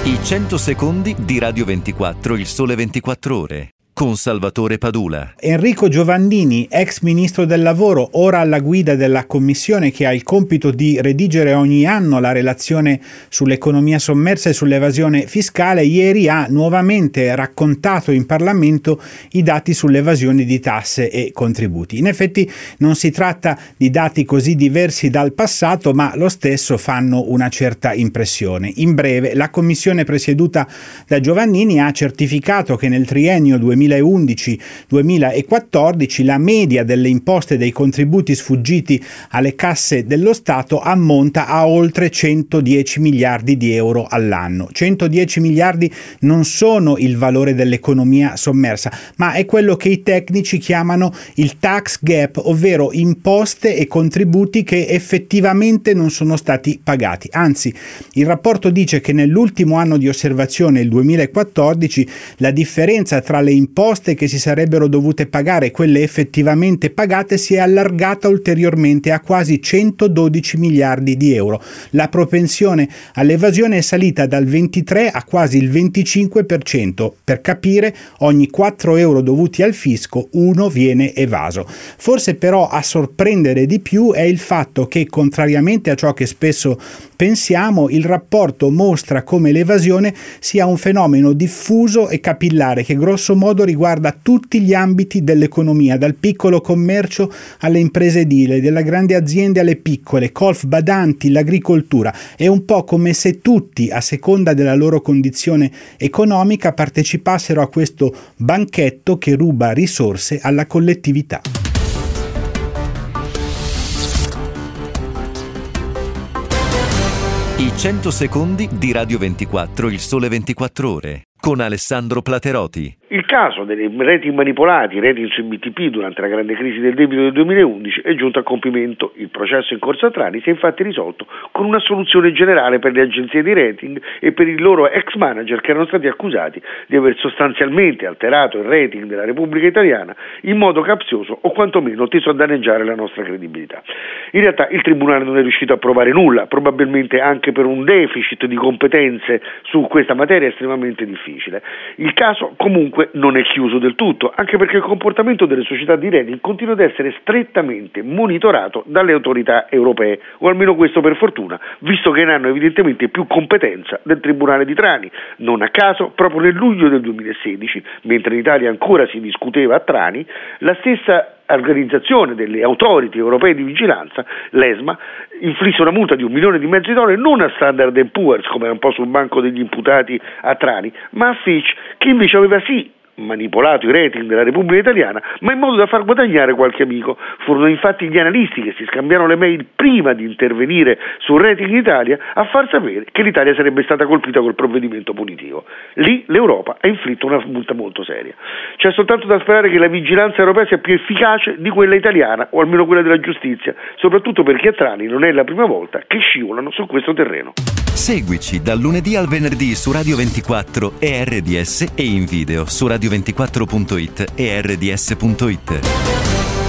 I 100 secondi di Radio 24, il Sole 24 Ore, con Salvatore Padula. Enrico Giovannini, ex ministro del lavoro, ora alla guida della commissione che ha il compito di redigere ogni anno la relazione sull'economia sommersa e sull'evasione fiscale, ieri ha nuovamente raccontato in Parlamento i dati sull'evasione di tasse e contributi. In effetti non si tratta di dati così diversi dal passato, ma lo stesso fanno una certa impressione. In breve, la commissione presieduta da Giovannini ha certificato che nel triennio 2011-2014 la media delle imposte e dei contributi sfuggiti alle casse dello Stato ammonta a oltre 110 miliardi di euro all'anno. 110 miliardi non sono il valore dell'economia sommersa, ma è quello che i tecnici chiamano il tax gap, ovvero imposte e contributi che effettivamente non sono stati pagati. Anzi, il rapporto dice che nell'ultimo anno di osservazione, il 2014, la differenza tra le imposte che si sarebbero dovute pagare e quelle effettivamente pagate si è allargata ulteriormente a quasi 112 miliardi di euro. La propensione all'evasione è salita dal 23 a quasi il 25%. Per capire, ogni 4 euro dovuti al fisco, uno viene evaso. Forse però a sorprendere di più è il fatto che, contrariamente a ciò che spesso pensiamo, il rapporto mostra come l'evasione sia un fenomeno diffuso e capillare che grosso modo riguarda tutti gli ambiti dell'economia, dal piccolo commercio alle imprese edili, dalle grandi aziende alle piccole, colf, badanti, l'agricoltura. È un po' come se tutti, a seconda della loro condizione economica, partecipassero a questo banchetto che ruba risorse alla collettività. I 100 secondi di Radio 24, il Sole 24 Ore, con Alessandro Plateroti. Il caso dei rating manipolati, rating sui BTP durante la grande crisi del debito del 2011 è giunto a compimento. Il processo in corso a Trani si è infatti risolto con una soluzione generale per le agenzie di rating e per i loro ex manager che erano stati accusati di aver sostanzialmente alterato il rating della Repubblica Italiana in modo capzioso o quantomeno teso a danneggiare la nostra credibilità. In realtà il Tribunale non è riuscito a provare nulla, probabilmente anche per un deficit di competenze su questa materia estremamente difficile. Il caso comunque non è chiuso del tutto, anche perché il comportamento delle società di rating continua ad essere strettamente monitorato dalle autorità europee, o almeno questo per fortuna, visto che ne hanno evidentemente più competenza del Tribunale di Trani. Non a caso, proprio nel luglio del 2016, mentre in Italia ancora si discuteva a Trani, la stessa organizzazione delle autority europee di vigilanza, l'ESMA, inflisse una multa di $1,5 milioni non a Standard & Poor's, come era un po' sul banco degli imputati a Trani, ma a Fitch, che invece aveva sì manipolato i rating della Repubblica Italiana, ma in modo da far guadagnare qualche amico. Furono infatti gli analisti che si scambiarono le mail prima di intervenire sul rating in Italia a far sapere che l'Italia sarebbe stata colpita col provvedimento punitivo. Lì l'Europa ha inflitto una multa molto seria. C'è soltanto da sperare che la vigilanza europea sia più efficace di quella italiana, o almeno quella della giustizia, soprattutto perché a Trani non è la prima volta che scivolano su questo terreno. Seguici dal lunedì al venerdì su Radio 24 e RDS e in video su radio24.it e rds.it.